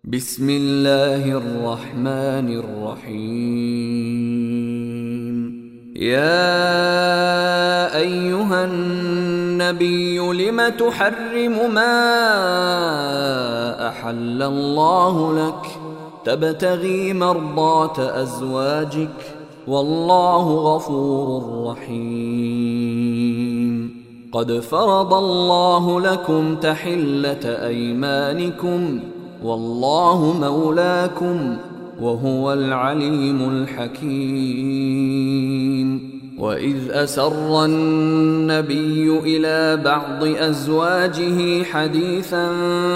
بسم الله الرحمن الرحيم. يا أيها النبي لم تحرم ما أحل الله لك تبتغي مرضات أزواجك والله غفور رحيم. قد فرض الله لكم تحلة أيمانكم والله مولاكم وهو العليم الحكيم. وإذ أسر النبي إلى بعض أزواجه حديثا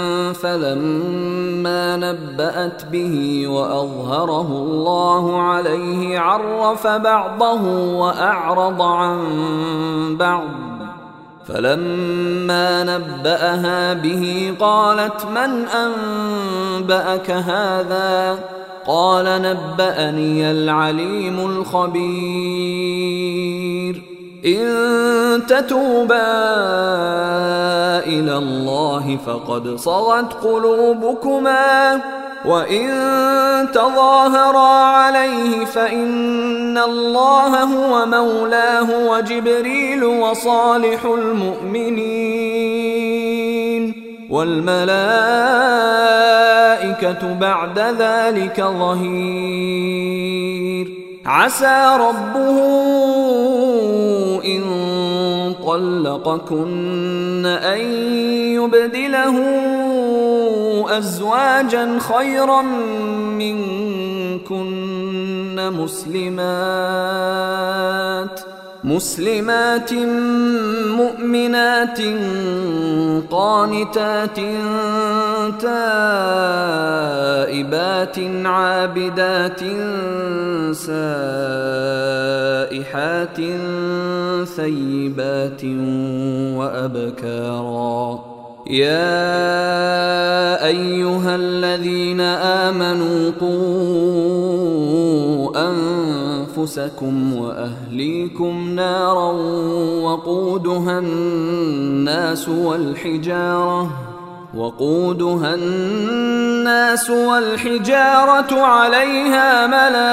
فلما نبأت به وأظهره الله عليه عرف بعضه وأعرض عن بعض، فلما نبأها به قالت من أنبأك هذا؟ قال نبأني العليم الخبير. إن تتوبا إلى الله فقد صغت قلوبكما وإن تظاهرا عليه فإن الله هو مولاه وجبريل وصالح المؤمنين والملائكة بعد ذلك ظهير. عسى ربه إن طلقكن أن يبدله أزواجا خيرا منكن مسلمات مؤمنات قانتات تائبات عابدات سائحات ثيبات وأبكارا. يا أيها الذين آمنوا قوا أنفسكم وأهليكم نارا وقودها الناس والحجارة عليها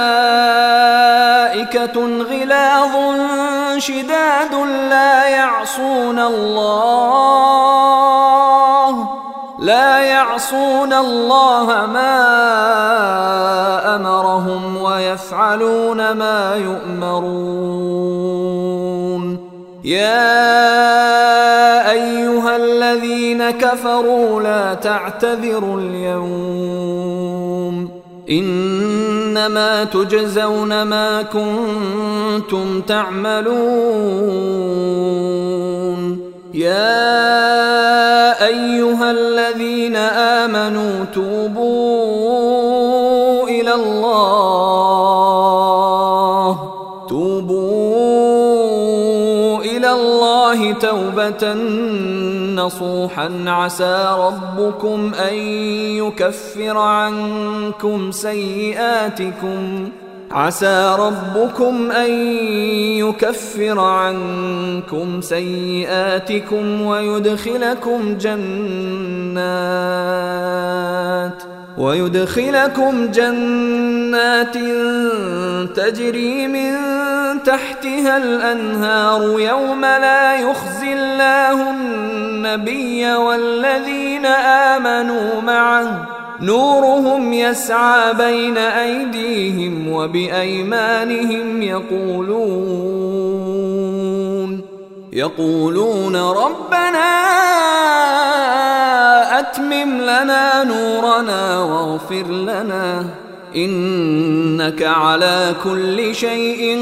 ملائكة غلاظ شداد لا يعصون الله ما أمرهم ويفعلون ما يؤمرون. يا أيها الذين كفروا لا تعتذروا اليوم إنما تجزون ما كنتم تعملون. يا أيها الذين آمنوا توبوا إلى الله توبة نصوحا عسى ربكم أن يكفر عنكم سيئاتكم ويدخلكم جنات تجري من تحتها الأنهار يوم لا يخزي الله النبي والذين آمنوا معه نورهم يسعى بين أيديهم وبأيمانهم يقولون ربنا أتمم لنا نورنا واغفر لنا إنك على كل شيء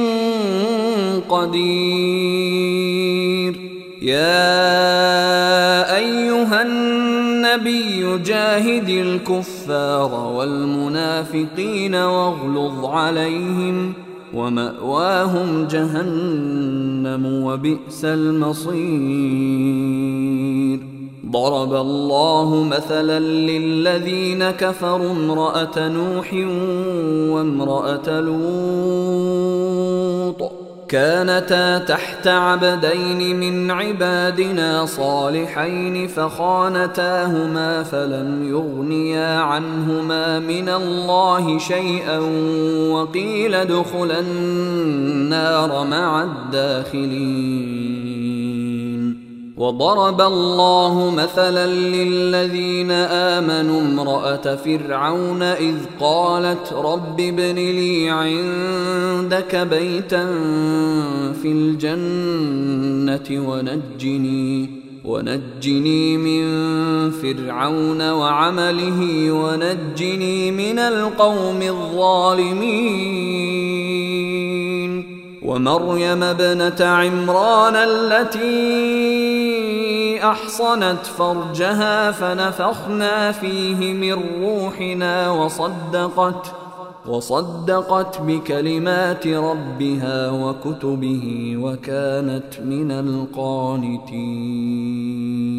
قدير. يا أيها النبي جاهد الكفار والمنافقين واغلظ عليهم ومأواهم جهنم وبئس المصير. ضرب الله مثلا للذين كفروا امرأة نوح وامرأة لوط كانتا تحت عبدين من عبادنا صالحين فخانتاهما فلم يغنيا عنهما من الله شيئا وقيل ادخلا النار مع الداخلين. وضرب الله مثلا للذين آمنوا امرأة فرعون إذ قالت رب ابن لي عندك بيتا في الجنة ونجني من فرعون وعمله ونجني من القوم الظالمين. ومريم ابنة عمران التي أحصنت فرجها فنفخنا فيه من روحنا وصدقت بكلمات ربها وكتبه وكانت من القانتين.